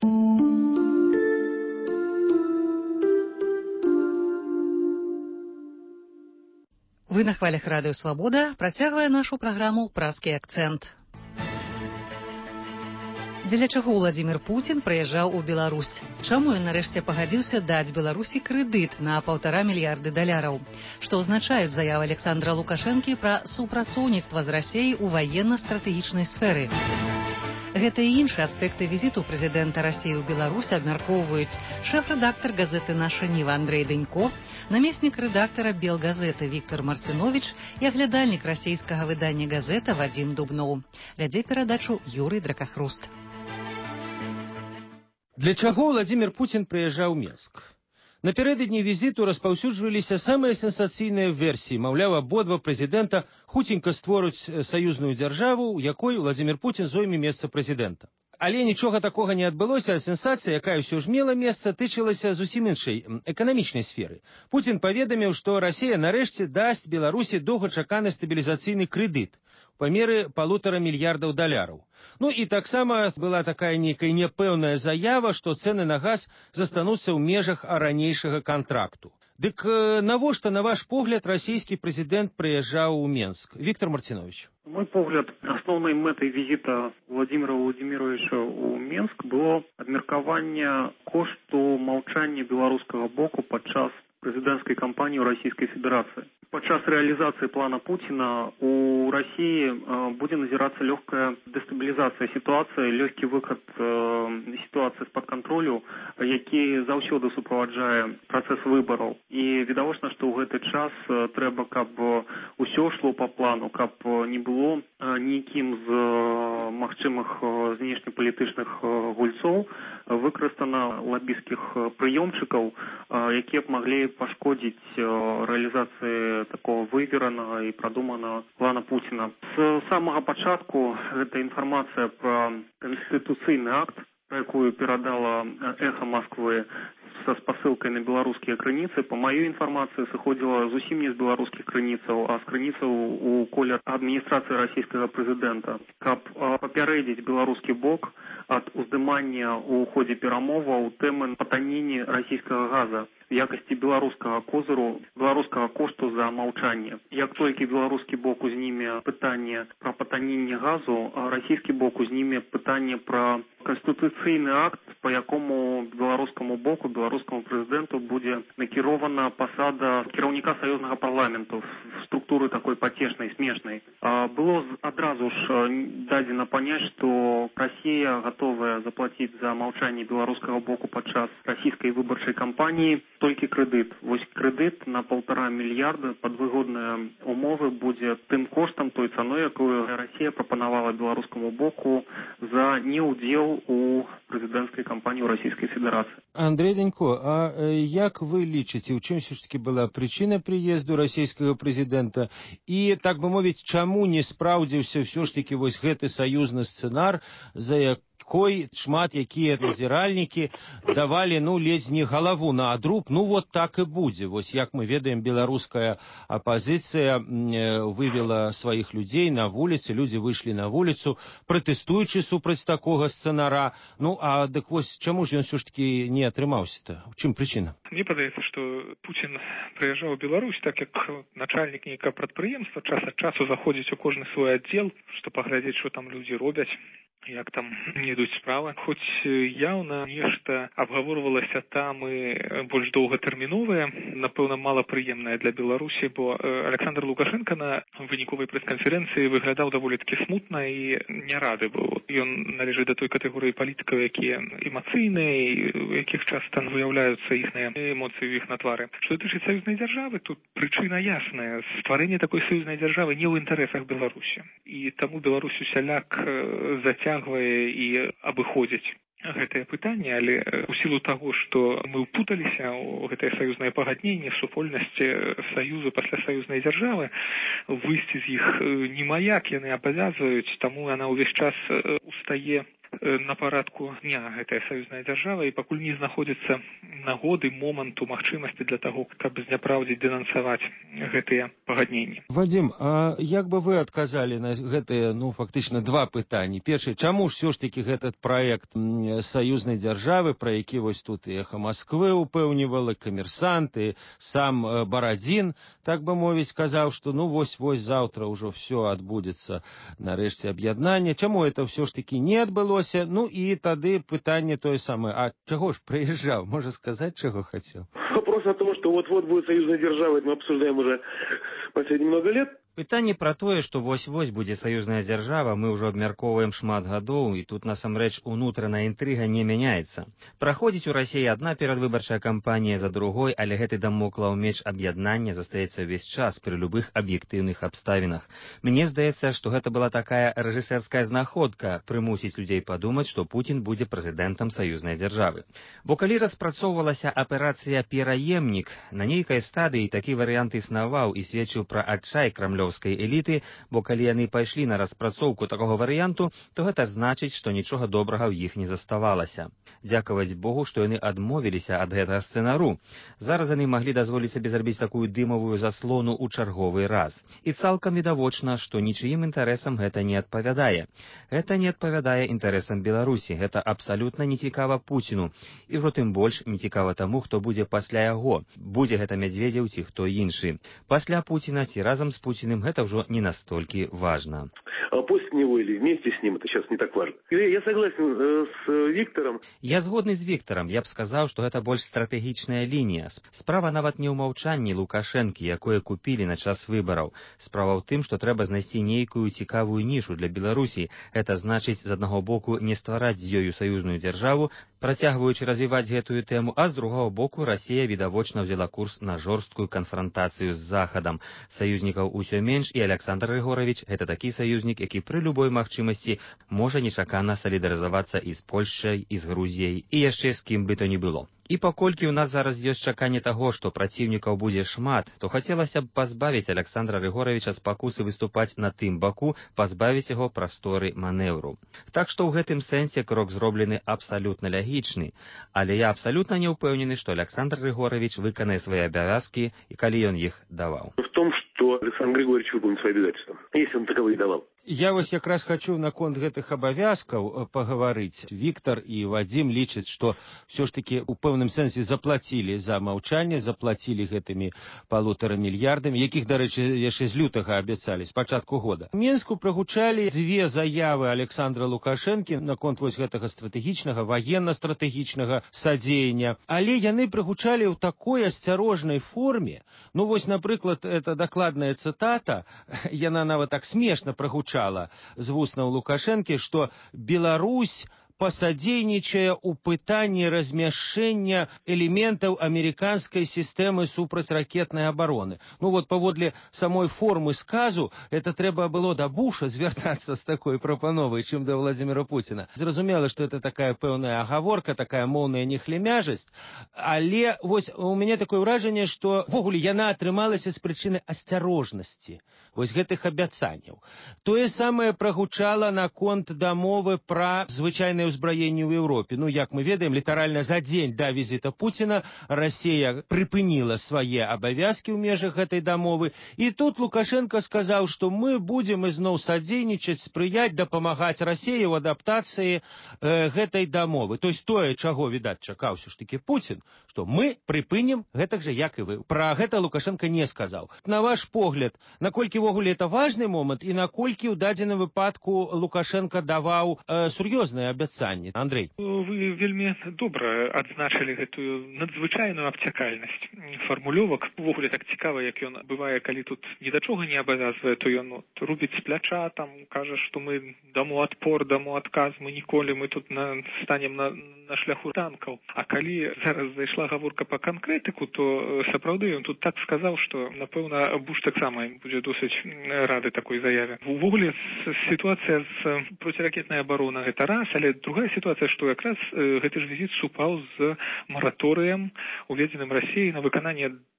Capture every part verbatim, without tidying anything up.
Вы на хвалях Радыё Свабода, працягвае нашу праграму «Празкі акцэнт». Дзеля чаго Владзімір Пуцін прыязджаў у Беларусь? Чаму ён нарэшце пагадзіўся даць Беларусі крэдыт на паўтара мільярды даляраў? Што азначаюць заявы Александра Лукашэнкі пра супрацоўніцтва з Расіяй у ваенна-стратэгічнай сферы? Гэта і іншыя аспекты візіту прэзідэнта Расіі ў Беларусь абмяркоўваюць шэф-рэдактар газеты «Наша Ніва» Андрэй Данько, намеснік рэдактара «Белгазеты» Віктор Марцинович і аглядальнік расійскага выдання «Газета» Вадзім Дубноў. Вядзе перадачу Юрый Дракахруст. Для чаго Владзімір Пуцін прыязджаў у Менск? Напярэдадні візіту распаўсюджваліся самыя сенсацыйныя версіі, маўляў, абодва прэзідэнта хуценька створаць саюзную дзяржаву, у якой Владзімір Пуцін зойме месца прэзідэнта. Але нічога такога не адбылося, а сенсацыя, якая ўсё ж мела месца, тычылася зусім іншай эканамічнай сферы. Пуцін паведаміў, што Расія нарэшце дасць Беларусі доўгачаканы стабілізацыйны крэдыт у памеры палутара мільярдаў даляраў. Ну і таксама была такая нейкая няпэўная заява, што цэны на газ застануцца ў межах ранейшага кантракту. Дык навошта, на ваш погляд, расійскі прэзідэнт прыязджаў у Менск? Віктор Марцинович. На мой погляд, основной мэтай визита Владимира Владимировича у Менск было абмеркаванне кошту маўчання беларускага боку падчас прэзідэнцкай кампаніі ў Расійскай Федэрацыі. Падчас рэалізацыі плана Пуціна у Расіі будзе назірацца лёгкая дэстабілізацыя сітуацыі, лёгкі выхад сітуацыі з-пад кантролю, які заўсёды суправаджае працэс выбараў. І відавочна, што ў гэты час трэба, каб усё шло па плану, каб не было нікім з магчымых знешнепалітычных гульцоў выкарыстана лабісцкіх прыёмчыкаў, якія б маглі пашкодзіць рэалізацыі такого выверанага і прадуманага плана Пуціна. З самага пачатку гэта інфармацыя пра канстытуцыйны акт, пра якую перадала «Эхо Москвы» со спасылкай на беларускія крыніцы, па маёй інфармацыі сыходзіла зусім не з беларускіх крыніцаў, а з крыніцаў у коле адміністрацыі расійскага прэзідэнта, каб папярэдзіць беларускі бок ад уздымання ў ходзе перамоваў тэмы патанення расійскага газа в якасці беларускага козыру, беларускага кошту за маўчанне. Як толькі беларускі бок узніме пытанне пра патаненне газу, а расійскі бок узніме пытанне пра канстытуцыйны акт, па якому беларускаму боку, беларускаму прэзідэнту будзе накірована пасада кіраўніка саюзнага парламенту в структуры такой пацешнай, смешнай. Было адразу ж дадзена паняць, што Расія гатовая заплаціць за маўчанне беларускага боку падчас расійскай выбарчай кампаніі толькі крэдыт. Вось крэдыт на паўтара мільярда пад выгодныя умовы будзе тым коштам, той цаной, якую Расія прапанавала беларускаму боку за неўдзел у прэзідэнцкай кампаніі ў Расійскай Федэрацыі. Андрэй Данько, а як вы лічыце, у чым все ж таки была прычына прыезду расійскага прэзідэнта і, так бы мовіць, чаму не спраўдзіўся ўсё ж таки вось гэты саюзны сцэнар, за як кой шмат якія назіральнікі давалі, ну, ледзь не галаву на адруб, ну, вот так і будзе. Вось як мы ведаем, беларуская апазіцыя вывела сваіх людзей на вуліцы, людзі выйшлі на вуліцу, пратэстуючы супраць такога сцэнара. Ну, а дык вось чаму ж ён ўсё ж таки не атрымаўся-то? У чым прычына? Мне падаецца, што Пуцін прыязджаў у Беларусь, так як начальнік нейкага прадпрыемства, час ад часу заходзіць у кожны свой аддзел, што паглядзець, што там людзі робяць, як там не ідуць справы. Хоць яўна нешта абгаворвалася там і больш доўгатэрміновае, напэўна, малапрыемнае для Беларусі, бо Александр Лукашенко на выніковай прэс-канферэнцыі выглядаў даволі такі смутна і не рады быў. Ён належыць да той катэгорыі палітыкаў, якія эмацыйныя, у якіх часта выяўляюцца іхныя эмоцыі ў іх на твары. Што датычыць саюзнай дзяржавы, тут прычына ясная. Стварэнне такой саюзнай дзяржавы не ў інтарэсах Беларусі. І таму Беларусь усяляк зацягвае і абыходзіць гэтае пытанне, але ў сілу таго, што мы ўпуталіся ў гэтае саюзнае пагадненне, супольнасці саюзу пасля саюзнай дзяржавы, выйсці з іх немаяк, яны абавязваюць, таму яна ўвесь час устае на парадку дня гэтая саюзная дзяржава і пакуль не знаходзіцца нагоды, моманту, магчымасці для таго, каб зняпраўдзіць, дэнансаваць гэтыя пагадненні. Вадим, а як бы вы адказалі на гэтыя, ну, фактычна два пытанні? Першае, чаму ж все ж таки этот проект саюзнай дзяржавы, про які вось тут і Эхо Москвы упэўнівала, Камерсант і сам Барадзін, так бы мовіць, казаў, што ну вось-вось заўтра ўжо все адбудзецца, нарэшце аб'яднанне. Чаму это все ж таки не адбылося? Ну і тады пытанне тое самае, а чаго ж прыязджаў? Можа сказаць, чаго хацеў? Вопрос о том, что вот-вот будет союзная держава, это мы обсуждаем уже последние много лет. Пытанне пра тое, што вось-вось будзе саюзная дзяржава, мы ўжо абмяркоўваем шмат гадоў, і тут насамрэч унутраная інтрыга не мяняецца. Праходзіць у Расіі адна перадвыбарчая кампанія за другой, але гэты дамоклаў меч аб'яднання застаецца ўвесь час пры любых аб'ектыўных абставінах. Мне здаецца, што гэта была такая рэжысэрская знаходка прымусіць людзей падумаць, што Пуцін будзе прэзідэнтам саюзнай дзяржавы. Бо калі распрацоўвалася аперацыя «Пераемнік», на нейкай стадыі такі варыянт існаваў і сведчыў пра адчай крамлёўскай эліты, бо калі яны пайшлі на распрацоўку такога варыянту, то гэта значыць, што нічога добрага ў іх не заставалася. Дзякаваць Богу, што яны адмовіліся ад гэтага сцэнару. Зараз яны маглі дазволіць сабе зрабіць такую дымавую заслону ў чарговы раз. І цалкам відавочна, што нічыім інтарэсам гэта не адпавядае. Гэта не адпавядае інтарэсам Беларусі. Гэта абсалютна не цікава Пуціну. І ўжо тым больш не цікава таму, хто будзе пасля яго. Будзе гэта Мядзведзеў ці хто іншы. Пасля Пуціна ці разам з Пуціным это уже не настолько важно. А после него или вместе с ним это сейчас не так важно. Я согласен э, с Виктором. Я згодны з Віктором. Я б сказаў, што гэта больш стратэгічная лінія. Справа нават не ў маўчанні Лукашэнкі, якое купілі на час выбараў. Справа ў тым, што трэба знайсці нейкую цікавую нішу для Беларусі. Гэта значыць, з аднаго боку, не ствараць з ёю саюзную дзяржаву, працягваючы развіваць гэтую тэму, а з другого боку, Расія відавочна взяла курс на жорсткую канфрантацыю з Захадам. Саюзнікаў усё менш, і Александр Григорович – гэта такі саюзнік, які пры любой магчымасці можа нечакана салідарызавацца і з Польшчай, і з Грузіяй, і яшчэ з кім бы то ні было. І паколькі ў нас зараз ёсць чаканне таго, што праціўнікаў будзе шмат, то хацелася б пазбавіць Александра Григоровича з пакусы выступаць на тым баку, пазбавіць яго прасторы манеўру. Так што ў гэтым сэнсе крок зроблены абсалютна лягічны. Але я абсалютна не ўпэўнены, што Александр Григорович выканае свае абавязкі, і калі ён іх даваў. В том, что Александр Григорьевич выполнит свои обязательства, если он таковые давал. Я вось якраз хочу наконт гэтых абавязкаў пагаварыць. Віктор і Вадзім лічаць, што все ж таки у пэўным сэнсе заплацілі за маўчанне, заплацілі гэтымі палутара мільярдамі, якіх, дарэчы, яшчэ з лютага абяцалі, з пачатку года. У Менску прагучалі дзве заявы Александра Лукашэнкі наконт вось гэтага стратэгічнага, ваенна-стратэгічнага садзеяння, але яны прагучалі ў такой асцярожнай форме. Ну вось, напрыклад, это дакладная цытата, яна нават так смешна прагучала з вуснаў Лукашэнкі, што Беларусь пасадзейнічае ў пытанні размяшчэння элементаў амерыканскай сістэмы супрацьракетнай абароны. Ну вот паводле самой формы сказу, это трэба было да Буша звяртацца з такой прапановай, чым да Владзіміра Пуціна. Зразумела, што это такая пэўная агаворка, такая моўная нехлемяжасць, але вось у мяне такое ўражанне, што ввогуле яна атрымалася з прычыны асцярожнасці вось гэтых абяцанняў. Тое самае прагучала наконт дамовы пра звычайнае ўзбраенне ў Еўропе. Ну, як мы ведаем, літаральна за дзень да візіта Пуціна Расія прыпыніла свае абавязкі ў межах гэтай дамовы. І тут Лукашенко сказаў, што мы будзем ізноў садзейнічаць, спрыяць, дапамагаць Расіі ў адаптацыі э, гэтай дамовы. То есть тое, чаго, відаць, чакаў ўсё ж такі Пуцін, што мы прыпынем гэтак жа, як і вы. Пра гэта Лукашенко не сказаў. На ваш погляд, наколькі ввогуле это важны момант і наколькі ў дадзеным выпадку Лукашенко даваў э, сур'ёзныя абяцанні? Андрей. Вы вельмі добра адзначылі гэтую надзвычайную абцякальнасць фармулёвак. Увогуле так цікава, як ён бывае, калі тут ні да чога не абавязвае, то ён ну, рубіць з пляча, там кажа, што мы даму адпор, даму адказ, мы ніколі мы тут на, станем на, на шляху танкаў. А калі зараз зайшла гаворка па канкрэтыку, то сапраўды ён тут так сказаў, што напэўна Буш таксама будзе досыць рады такой заяве. Увогуле сітуацыя з проціракетнай абаронай гэта раз, але другая сітуацыя, што якраз э, гэты ж візіт супаў з мараторыем, уведзеным Расіяй на выкананне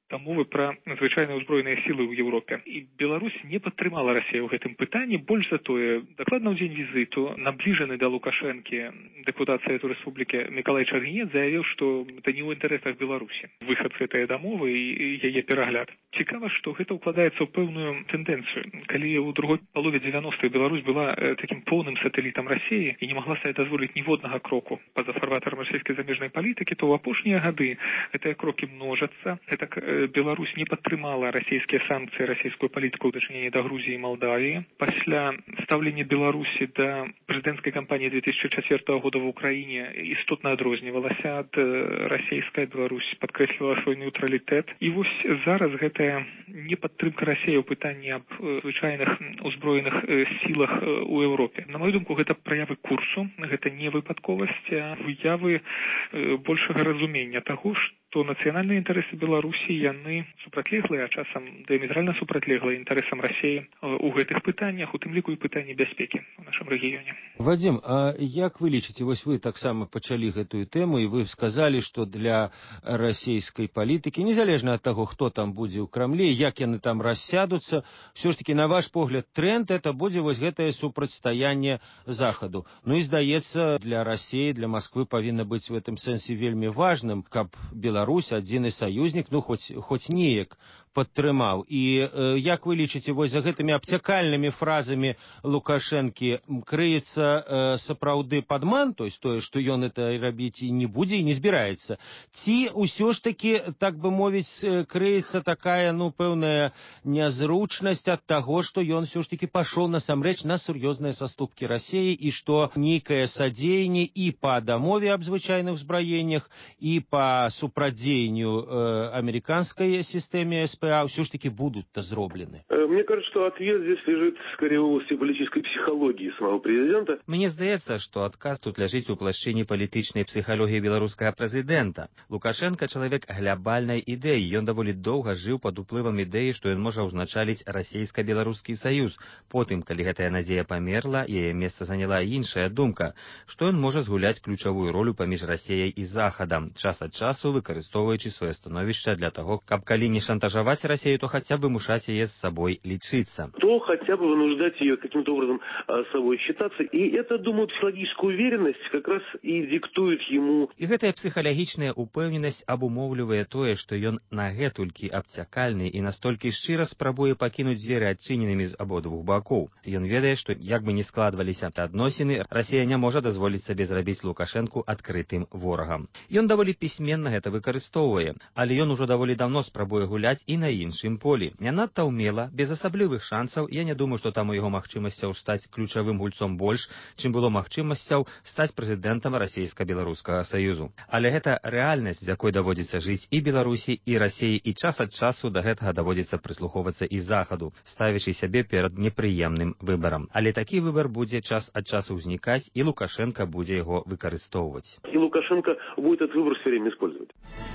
дамовы пра надзвычайныя ўзброеныя сілы ў Еўропе. І Беларусь не падтрымала Расію ў гэтым пытанні. Больш за тое, дакладна ў дзень візіту набліжаны да Лукашэнкі дэпутат Савету Рэспублікі Мікалай Чаргінец заявіў, што это не ў інтарэсах Беларусі. Выхад з гэтай дамовы і яе перагляд. Цікава, што гэта ўкладаецца ў пэўную тэндэнцыю. Калі ў другой палове дзевяностых Беларусь была такім поўным сатэлітам Расіі і не магла сабе дазволіць ніводнага кроку па-за фарватарам расійскай замежнай палітыкі, то ў апошнія гады гэтыя крокі множацца. Гэтак Беларусь не падтрымала расійскія санкцыі, расійскую палітыку ў дачыненні да Грузіі і Малдавіі. Пасля стаўлення Беларусі да прэзідэнцкай кампаніі две тысячи четвёртого года в Украіне істотна адрознівалася ад расійскай. Беларусь падкрэслівала свой нейтралітэт. І вось зараз гэтая непадтрымка Расіі ў пытанні аб звычайных узброеных сілах у Еўропе. На мою думку, гэта праявы курсу, гэта не выпадковасць, а выявы большага разумення таго, што нацыянальныя інтарэсы Беларусі яны супрацьлеглыя, а часам дыаметральна супрацьлеглыя інтарэсам Расіі у гэтых пытаннях, у тым ліку і пытанні бяспекі ў нашым рэгіёне. Вадзім, а як вы лічыце, вось вы таксама пачалі гэтую тэму, і вы сказалі, што для расійскай палітыкі, незалежна ад таго, хто там будзе ў Крамлі, як яны там рассядуцца, ўсё ж такі, на ваш погляд, тренд это будзе вось гэтае супрацьстаянне Захаду. Ну і здаецца, для Расіі, для Масквы павінна быць в этом сэнсе вельмі важным, каб Беларусь, адзіны саюзнік, ну хоць, хоць неяк падтрымаў. І э, як вы лічыце, вось за гэтымі абцякальнымі фразамі Лукашэнкі крыецца э, сапраўды падман, то есть тое, што ён это рабіць і не будзе, і не збіраецца? Ці ўсё ж такі, так бы мовіць, крыецца такая, ну, пэўная нязручнасць ад таго, што ён ўсё ж такі пашоў насамрэч на сур'ёзныя саступкі Расіі, і што нейкае садзеянне і па дамове аб звычайных узбраеннях, і па супрадзеянню э, американской системе эс пэ а все ж таки будут-то зроблены? Мне кажется, что ответ здесь лежит скорее в области политической психологии самого президента. Мне здаецца, што адказ тут ляжыць у плашчыне палітычнай псіхалогіі беларускага прэзідэнта. Лукашенко чалавек глябальнай ідэі. Ён даволі доўга жыў пад уплывам ідэі, што ён можа ўзначаліць расійска-беларускі саюз. Потым, калі гэтая надзея памерла, яе месца заняла іншая думка, што ён можа згуляць ключавую ролю паміж Расіяй і Захадам, час ад часу выкарыстоўваючы сваё становішча для таго, каб калі не шантажаваць Расію, то хаця бы вымушаць яе з сабой лічыцца. То хотя бы вынуждать ее каким-то образом а, с собой считаться. И это, думаю, психологическая уверенность как раз и диктует ему. І гэтая псіхалагічная упэўненасць абумоўлівае тое, што ён нагэтулькі абцякальны і настолькі шчыра спрабуе пакінуць дзверы адчыненымі з абодвух бакоў. Ён ведае, што як бы не складваліся адносіны, Расія не можа дазволіць сабе зрабіць Лукашэнку адкрытым ворагам. Ён даволі пісьменна гэта выкарыстоўвае, але ён ужо даволі даўно спрабуе гуляць і на іншым полі. Не надта ўмела, без асаблівых шансаў. Я не думаю, што там у яго магчымасцяў стаць ключавым гульцом больш, чым было магчымасцяў стаць прэзідэнтам расійска-беларускага саюзу. Але гэта рэальнасць, з якой даводзіцца жыць і Беларусі, і Расіі, і час ад часу да гэтага даводзіцца прыслухоўвацца і Захаду, ставячы сябе перад непрыемным выбарам. Але такі выбар будзе час ад часу ўзнікаць, і Лукашенко будзе яго выкарыстоўваць. И Лукашенко будет этот выбор все время использовать.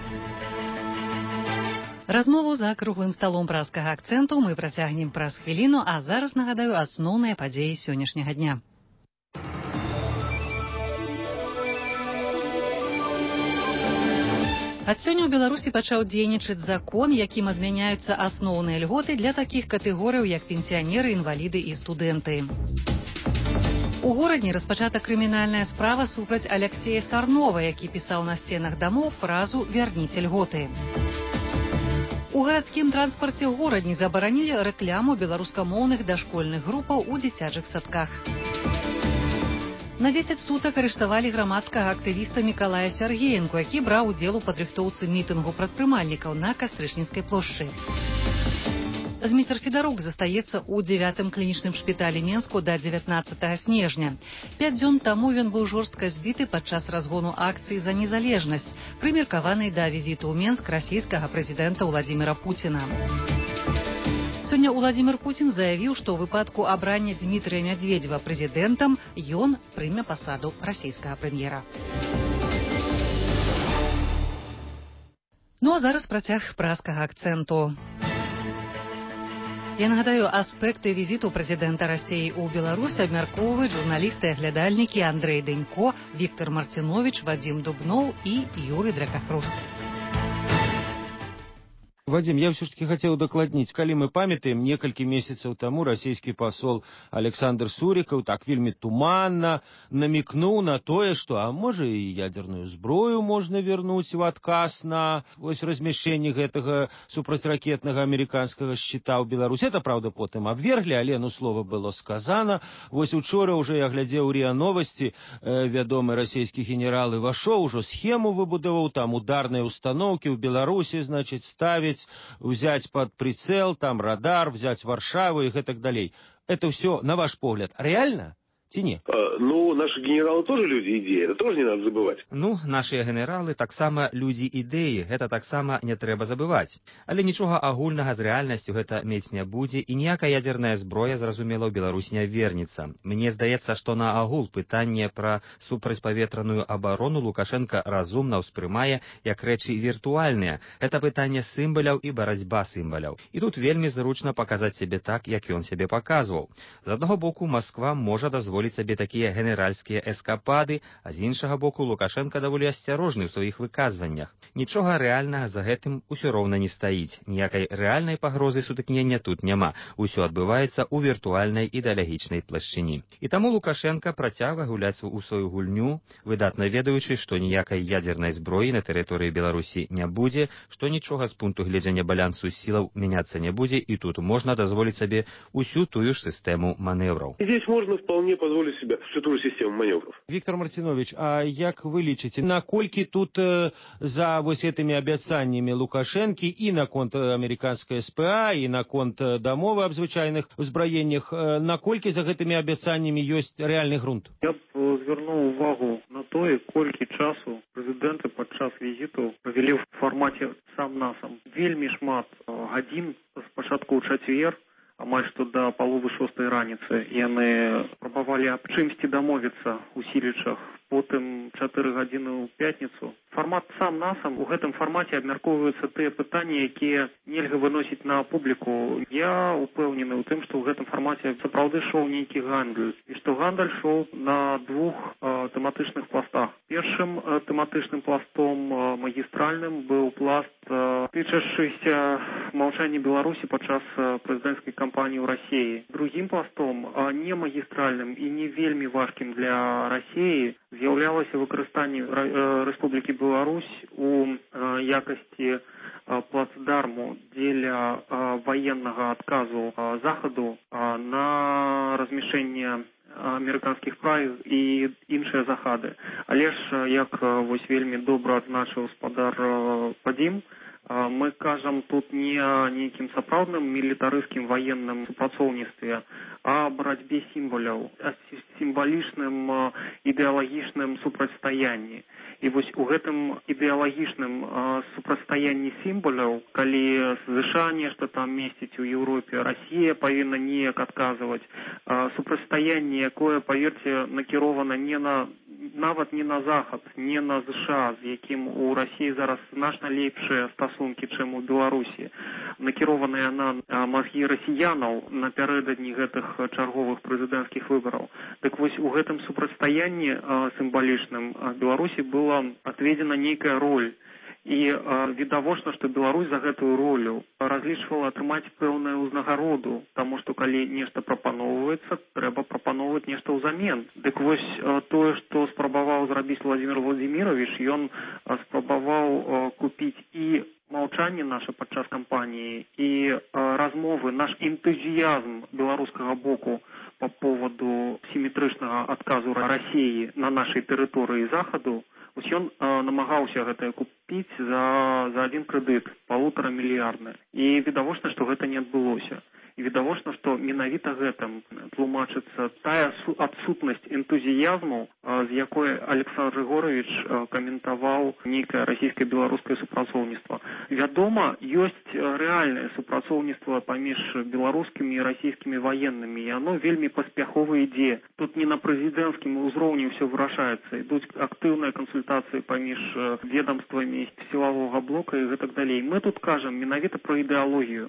Размову за круглым сталом праскага акцэнту мы працягнем праз хвіліну, а зараз нагадаю асноўныя падзеі сённяшняга дня. Ад сёння ў Беларусі пачаў дзейнічаць закон, якім адмяняюцца асноўныя льготы для такіх катэгорыяў, як пенсіянеры, інваліды і студэнты. У горадні распачата крымінальная справа супраць Аляксея Сарнова, які пісаў на сценах дамоў фразу «Вярніце льготы». У гарадскім транспарце горадні забаранілі рэкляму беларускамоўных дашкольных групаў у дзіцячых садках. На дзесяць сутак арыштавалі грамадскага актывіста Мікалая Сяргеенку, які браў удзел у падрыхтоўцы мітынгу прадпрымальнікаў на Кастрычніцкай плошчы. Зміцер Федарук застаецца ў дзевятым клінічным шпіталі Менску да дзевятнаццатага снежня. Пяць дзён таму ён быў жорстка збіты падчас разгону акцыі за незалежнасць, прымеркаванай да візіту ў Менск расійскага прэзідэнта Владзіміра Пуціна. Сёння Владзімір Пуцін заявіў, што ў выпадку абрання Дзмітрыя Мядзведзева прэзідэнтам ён прыме пасаду расійскага прэм'ера. Ну а зараз працяг праскага акцэнту. Я нагадаю, аспекты візіту прэзідэнта Расіі ў Беларусь абмяркоўваюць журналісты і аглядальнікі Андрэй Дэнько, Віктор Марціновіч, Вадзім Дубноў і Юрый Дракахруст. Вадим, я все-таки хотел докладніць, калі мы памятаем, некалькі месяцаў таму расійскі пасол Александр Сурикаў так вельмі туманна намекнуў на тое, што а можа і ядерную зброю можна вернуць в адказ на вось размяшчэнне гэтага супрацьракетнага амерыканскага шчыта ў Беларусі. Это, правда, потым абверглі, але ну слова было сказано. Вось учора уже я глядзеў РИА Новости, э, вядомы расійскі генерал Івашоў ужо схему выбудаваў, там ударныя установкі ў Беларусі, значит, ставить, взять под прицел, там радар, взять Варшаву и так далее. Это все, на ваш погляд, реально? Ці не? А, ну, наши генералы тоже люди идеи, это тоже не надо забывать. Ну, нашыя генералы таксама людзі ідэі, гэта таксама не трэба забываць. Але нічога агульнага з рэальнасцю гэта мець не будзе, і ніякая ядерная зброя, зразумела, ў Беларусь не вернецца. Мне здаецца, што на агул пытанне пра супрацьпаветраную абарону Лукашенко разумна ўспрымае як рэчы віртуальныя. Гэта пытанне сімваляў і барацьба сімваляў. І тут вельмі зручна паказаць сябе так, як ён сябе паказваў. З аднаго боку, Масква можа дазволіць сабе такія генеральскія эскапады, а з іншага боку Лукашенко даволі асцярожны ў сваіх выказваннях. Нічога рэальнага за гэтым усё роўна не стаіць. Ніякай рэальнай пагрозы сутыкнення тут няма. Усё адбываецца ў віртуальнай ідэалагічнай плашчыні. І таму Лукашенко працягвае гуляць у сваю гульню, выдатна ведаючы, што ніякай ядернай зброі на тэрыторыі Беларусі не будзе, што нічога з пункту гледжання балансу сілаў мяняцца не будзе, і тут можна дазволіць сабе усю тую ж сістэму манеўраў. Здесь можно вполне позволить себе всю ту же систему маневров. Виктор Мартинович, а як вы лічыце, наколькі тут э, за вось этими абяцаннями Лукашенко и наконт американской СПА, и наконт дамовы аб звычайных узбраеннях, э, наколькі за гэтымі абяцаннями ёсць реальный грунт? Я б звярнуў увагу на тое, колькі часу прэзідэнты падчас візіту правялі ў фармаце сам на сам. Вельмі шмат гадзін спачатку ў чацвер, амаль што да паловы шостай раніцы яны спрабавалі аб чымсьці дамовіцца ў Сілічах, потым чатыры гадзіны ў пятніцу. Фармат сам на сам, у гэтым фармаце абмяркоўваюцца тыя пытанні, якія нельга выносіць на публіку. Я упэўнены ў тым, што ў гэтым фармаце сапраўды шоў нейкі гандаль, і што гандаль шоў на двух э, тэматычных пластах. Першым э, тэматычным пластом э, магістральным быў пласт, э, тычачыся маўчання Беларусі падчас э, прэзідэнцкай кампаніі ў Расіі. Другім пластом, э, не магістральным і не вельмі важкім для Расіі, з'яўлялася выкарыстанне Рэспублікі Беларусь у якасці плацдарму дзеля ваеннага адказу Захаду на размяшчэнне амерыканскіх прайз і іншыя захады. Але ж, як вось вельмі добра адзначыў спадар Падзім, мы кажам тут не о нейкім сапраўдным мілітарыскім ваенным супрацоўніцтве, а барацьбе сімваляў, о сімвалічным ідэалагічным супрацьстаянні. І вось у гэтым ідэалагічным супрацьстаянні сімваляў, калі ЗША нешта там месціць у Еўропе, Расія павінна неяк адказваць, супрацьстаянне, якое, паверце, накірована не на нават не на Захад, не на ЗША, з якім у Расіі зараз значна лепшыя стасункі, чым у Беларусі, накіраваныя на мазгі расіянаў напярэдадні гэтых чарговых прэзідэнцкіх выбараў. Так вось у гэтым супрацьстаянні сімвалічным Беларусі была адведзена нейкая роль. І э, відавочна, што Беларусь за гэтую ролю разлічвала атрымаць пэўную ўзнагароду, таму што калі нешта прапаноўваецца, трэба прапаноўваць нешта ўзамен. Дык вось э, тое, што спрабаваў зрабіць Владзімір Владзімірович, ён э, спрабаваў э, купіць і маўчанне наша падчас кампаніі, і э, размовы, наш энтузіязм беларускага боку па поводу сіметрычнага адказу Расіі на нашай тэрыторыі Захаду. Вось ён э, намагаўся гэта купіць за, за адзін крэдыт, палутара мільярдны. І відавочна, што гэта не адбылося. І відавочна, што менавіта гэтым тлумачыцца тая адсутнасць энтузіязму, з якой Александр Григорович каментаваў нейкае расійска-беларускае супрацоўніцтва. Вядома, ёсць рэальнае супрацоўніцтва паміж беларускімі і расійскімі ваеннымі, і оно вельмі паспяхова ідзе. Тут не на прэзідэнцкім узроўні ўсё вырашаецца. Ідуць актыўныя кансультацыі паміж ведамствамі сілавога блока і гэтак далей. Мы тут кажам менавіта пра ідэалогію.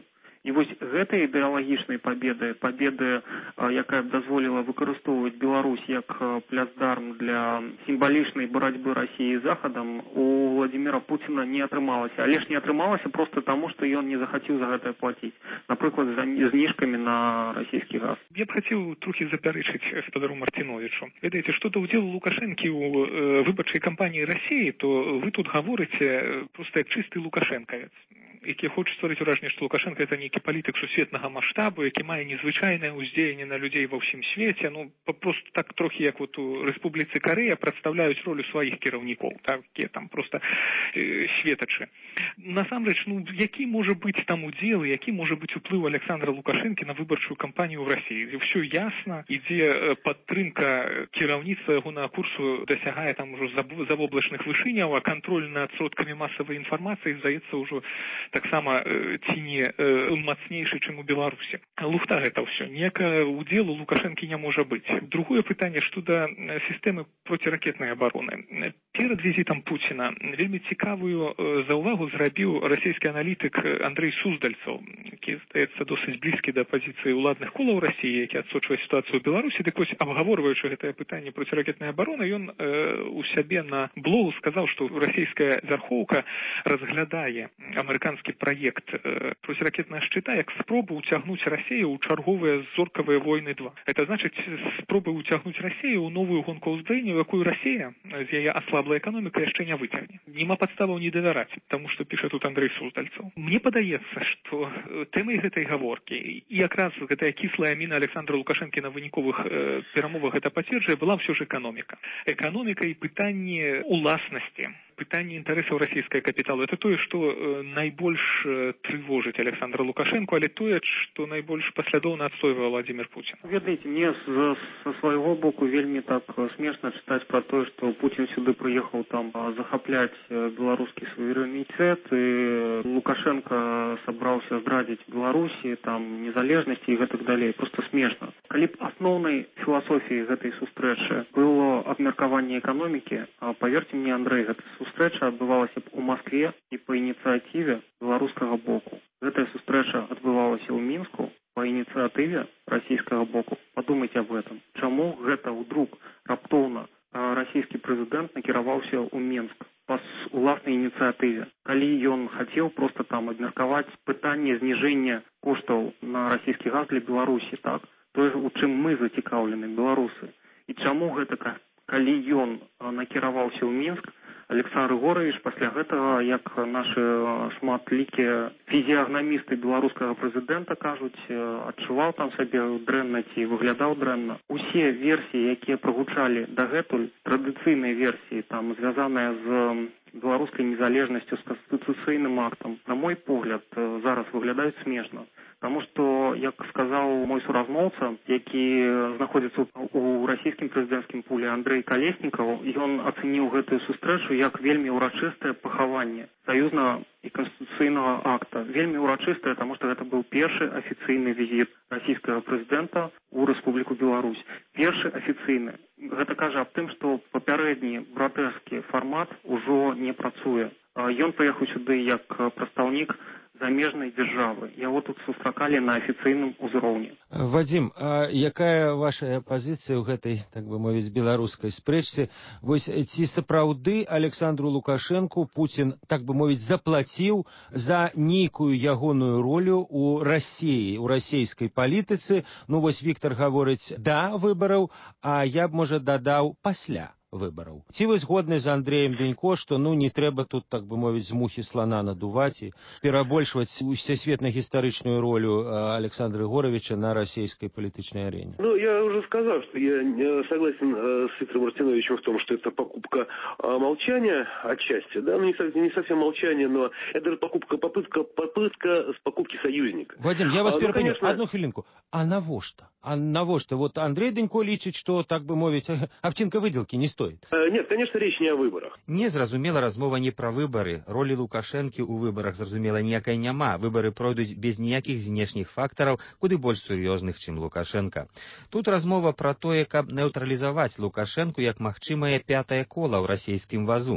І вось гэтай ідэалагічнай пабеды, пабеды, якая б дазволіла выкарыстоўваць Беларусь як плацдарм для сімвалічнай барацьбы Расіі з Захадам, у Владимира Путина не атрымалася. Але ж не атрымалася проста таму, што ён не захацеў за гэта плаціць. Напрыклад, за зніжкамі на расійскі газ. Я б хацеў трохі запярэчыць спадару Мартиновичу. Ведаеце, што да ўдзелу Лукашэнкі ў выбарчай кампаніі Расіі, то вы тут гаворыце проста як чысты лукашэнкавец, які хоча стварыць уражанне, што Лукашенко это нейкі палітык сусветнага маштабу, які мае незвычайнае ўздзеянне на людзей ва ўсім свеце. Ну, просто так трохі, як вот у Рэспубліцы Карэя прадстаўляюць ролю сваіх кіраўнікоў, такія там просто э, светачы. Насамрэч, ну, які можа быць там удзел, які можа быць уплыў Александра Лукашэнкі на выбарчую кампанію ў Расіі? Всё ясна, ідзе падтрымка кіраўніцтва ягонага курсу дасягае там ужо завоблачных вышыняў, а кантроль над сродкамі масавай інфармацыі, здаецца, ўжо таксама э, ці не э, мацнейшы, чым у Беларусі. Лухта гэта ўсё. Ніякага удзелу Лукашэнкі не можа быць. Другое пытанне, што да сістэмы проціракетнай абароны. Перад візітам Пуціна вельмі цікавую э, заўвагу зрабіў расійскі аналітык Андрэй Суздальцаў, які, здаецца, досыць блізкі да пазіцыі ўладных колаў Расіі, які адсочвае сітуацыю ў Беларусі. Дык вось, абгаворваючы гэтае пытанне проціракетнай абароны, ён э, у сябе на блогу сказаў, што расійская вярхоўка разглядае амерыканскі праект э, проціракетнага шчыта як спробу ўцягнуць Расію ў чарговыя зоркавыя войны два. Это значыць спробы ўцягнуць Расію ў новую гонку ўзброення, якую Расія з яе аслаблай эканомікай яшчэ не выцягне. Нема падставаў не давяраць, таму што піша тут Андрэй Суздальцаў. Мне падаецца, што тэмай гэтай гаворкі і якраз гэтая кіслая міна Александра Лукашэнкі на выніковых э, перамовах гэта пацверджае, была ўсё ж эканоміка. Эканоміка і пытанне уласнасці, пытанне інтарэсаў расійскага капіталу. Это тое, што э, найбольш э, трывожыць Александра Лукашэнку, але тое, што найбольш паслядоўна адстойвае Владимир Путин. Ведаеце, мне з, са свайго боку вельмі так смешна чытаць пра тое, што Путин сюды прыехаў там захапляць беларускі суверэнітэт, і Лукашенко сабраўся здрадзіць Беларусі, там незалежнасці і гэтак далей. Просто смешна. Калі б асноўнай філасофіяй гэтай сустрэчы было абмеркаванне эканомікі, паверьце мне, Андрэй, гэта сустрэча адбывалася б у Маскве і па ініцыятыве беларускага боку. Гэтая сустрэча адбывалася ў Мінску па ініцыятыве расійскага боку. Падумайце аб гэтым. Чаму гэта ўдруг раптоўна расійскі прэзідэнт накіраваўся ў Мінск па уласнай ініцыятыве, калі ён хацеў проста там абмеркаваць пытанне зніжэння коштаў на расійскі газ для Беларусі, так? Тое, у чым мы зацікаўлены, беларусы. І чаму гэта, калі ён накіраваўся ў Мінск, Александр Григорович пасля гэтага, як нашы шматлікія фізіягнамісты беларускага прэзідэнта кажуць, адчуваў там сабе дрэнна ці выглядаў дрэнна. Усе версіі, якія прагучалі дагэтуль, традыцыйныя версіі, там звязаныя з беларускай незалежнасцю, з канстытуцыйным актам, на мой погляд, зараз выглядаюць смешна. Таму што, як сказаў мой суразмоўца, які знаходзіцца ў расійскім прэзідэнцкім пуле, Андрэй Калеснікаў, ён ацэніў гэтую сустрэчу як вельмі ўрачыстае пахаванне саюзнага і канстытуцыйнага акта. Вельмі ўрачыстае, таму што гэта быў першы афіцыйны візіт расійскага прэзідэнта ў Рэспубліку Беларусь. Першы афіцыйны. Гэта кажа аб тым, што папярэдні братэрскі фармат ужо не працуе. Ён прыехаў сюды як прадстаўнік замежнай дзяржавы. Яго тут сустракалі на афіцыйным узроўні. Вадзім, а якая ваша пазіцыя ў гэтай, так бы мовіць, беларускай спрэчцы? Вось ці сапраўды Александру Лукашэнку Путін, так бы мовіць, заплаціў за нейкую ягоную ролю ў Расіі, у расійскай палітыцы? Ну вось Віктор гаворыць да выбараў, а я б, можа, дадаў пасля выбараў. Ці вы згодны з Андрэем Бенько, што ну не трэба тут, так бы мовіць, з мухі слана надуваць і перабольшваць усесветна-гістарычную ролю Александра Григоровича на российской политической арене? Ну, я уже сказал, что я согласен с Виктором Мартиновичем в том, что это покупка молчания отчасти, да, ну не, не совсем молчание, но это покупка, попытка, попытка с покупки союзника. Вадим, я вас а, перепонял, ну, конечно... одну хвилинку. А навошта? А навошта? Вот Андрей Денько лічыць, что, так бы мовить, овчинка выделки не стоит. Нет, конечно, речь не о выборах. Не, зразумела, размова не пра выбары. Ролі Лукашэнкі ў выбарах, зразумела, ніякай няма. Выбары пройдуць без ніякіх знешніх фактараў, куды больш сур'ёзных, чым Лукашенко. Тут размова пра тое, каб нейтралізаваць Лукашэнку як магчымае пятае кола ў расійскім вазу.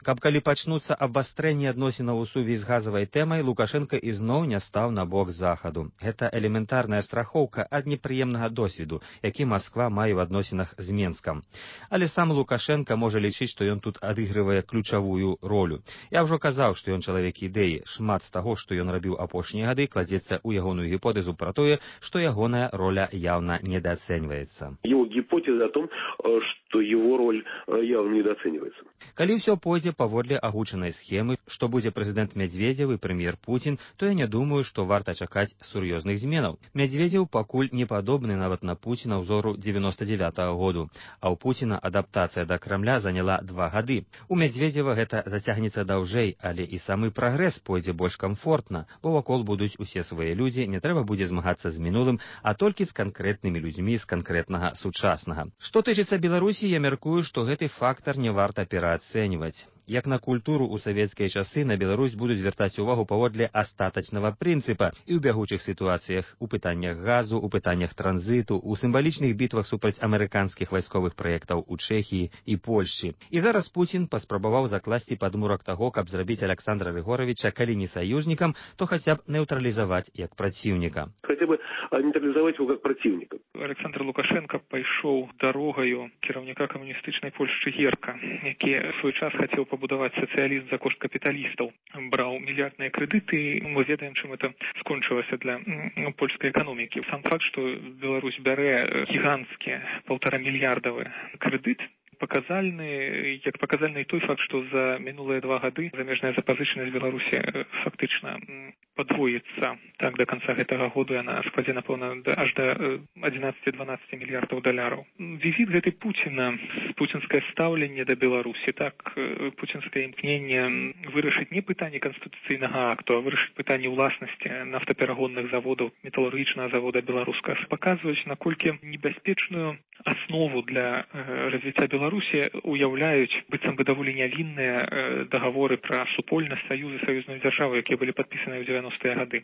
Каб калі пачнуцца абвастрэнні адносінаў у сувязі з газавай тэмай, Лукашенко ізноў не стаў на бок захаду. Гэта элементарная страхоўка ад непрыемнага досведу, які Масква мае ў адносінах з Менскам. Але сам Лукашенко можа лічыць, што ён тут адыгрывае ключавую ролю. Я ўжо казаў, што ён чалавек ідэі. Шмат з таго, што ён рабіў апошнія гады, кладзецца ў ягоную гіпотэзу пра тое, што ягоная роля явно недооценивается. Его гипотеза о том, что его роль явно недооценивается. Калі ўсё пойдзе паводле агучанай схемы, што будзе прэзідэнт Медведзев і прэм'ер Пуцін, то я не думаю, што варта чакаць сур'ёзных зменаў. Медведзев пакуль не падобны нават на Пуціна ўзору дзевяноста дзевятага году, а ў Пуціна адаптацыя да Крамля заняла два гады. У Медведзева гэта зацягнецца даўжэй, але і самы прагрэс пойдзе больш камфортна, бо вакол будуць усе свае людзі, не трэба будзе змагацца з мінулым, а толькі з канкрэтнымі людзьмі з канкрэтнага сучаснага. Што тычыцца Беларусі, я мяркую, што гэты фактар не варта пераацэньваць. Як на культуру ў савецкія часы на Беларусь будуць звяртаць увагу паводле астатачнага прынцыпа і ў бягучых сітуацыях, у пытаннях газу, у пытаннях транзіту, у сімвалічных бітвах супраць амерыканскіх вайсковых праектаў у Чэхіі і Польшчы. І зараз Пуцін паспрабаваў закласці падмурак таго, каб зрабіць Александра Григоровича, калі не саюзнікам, то хаця б нейтралізаваць як праціўніка. Хотя бы нейтралізаваць его как праціўніка. Александр Лукашенко пайшоў дарогаю кіраўніка камуністычнай Польшчы Герка, які ў свой час хацеў пабудаваць сацыялізм за кошт капіталістаў, браў мільярдныя крэдыты, мы ведаем, чым это скончылася для ну, польскай эканомікі. Сам факт, што Беларусь бярэ гіганцкі паўтара мільярдавы крэдыт, паказальны, як паказальны той факт, што за мінулыя два гады замежная запазычанасць Беларусі фактычна падвоіцца. Так, до канца гэтага году яна складзе, напэўна, аж да адзінаццаці-дванаццаці мільярдаў даляраў. Візіт гэты Пуціна, пуцінскае стаўленне да Беларусі, так, пуцінскае імкненне вырашыць не пытанне канстытуцыйнага акту, а вырашыць пытанне ўласнасці нафтаперагонных заводаў, металургічнага завода беларускага, паказваюць, наколькі небяспечную аснову для развіцця Беларусі уяўляюць быццам бы даволі нявінныя дагаворы пра супольнасць саюзы саюзную дзяржаву, якія былі падпісаны ў дзевяностыя гады.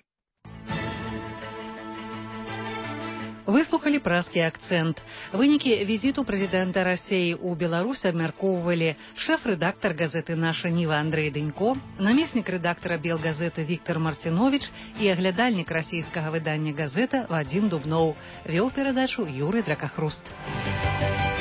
Выслухалі празкі акцэнт. Вынікі візіту прэзідэнта Расіі ў Беларусь абмяркоўвалі шэф-рэдактар газеты «Наша Ніва» Андрэй Дэнько, намеснік рэдактара «Белгазеты» Віктор Марціновіч і аглядальнік расійскага выдання «Газета» Вадзім Дубноў. Вёў перадачу Юрый Дракахруст.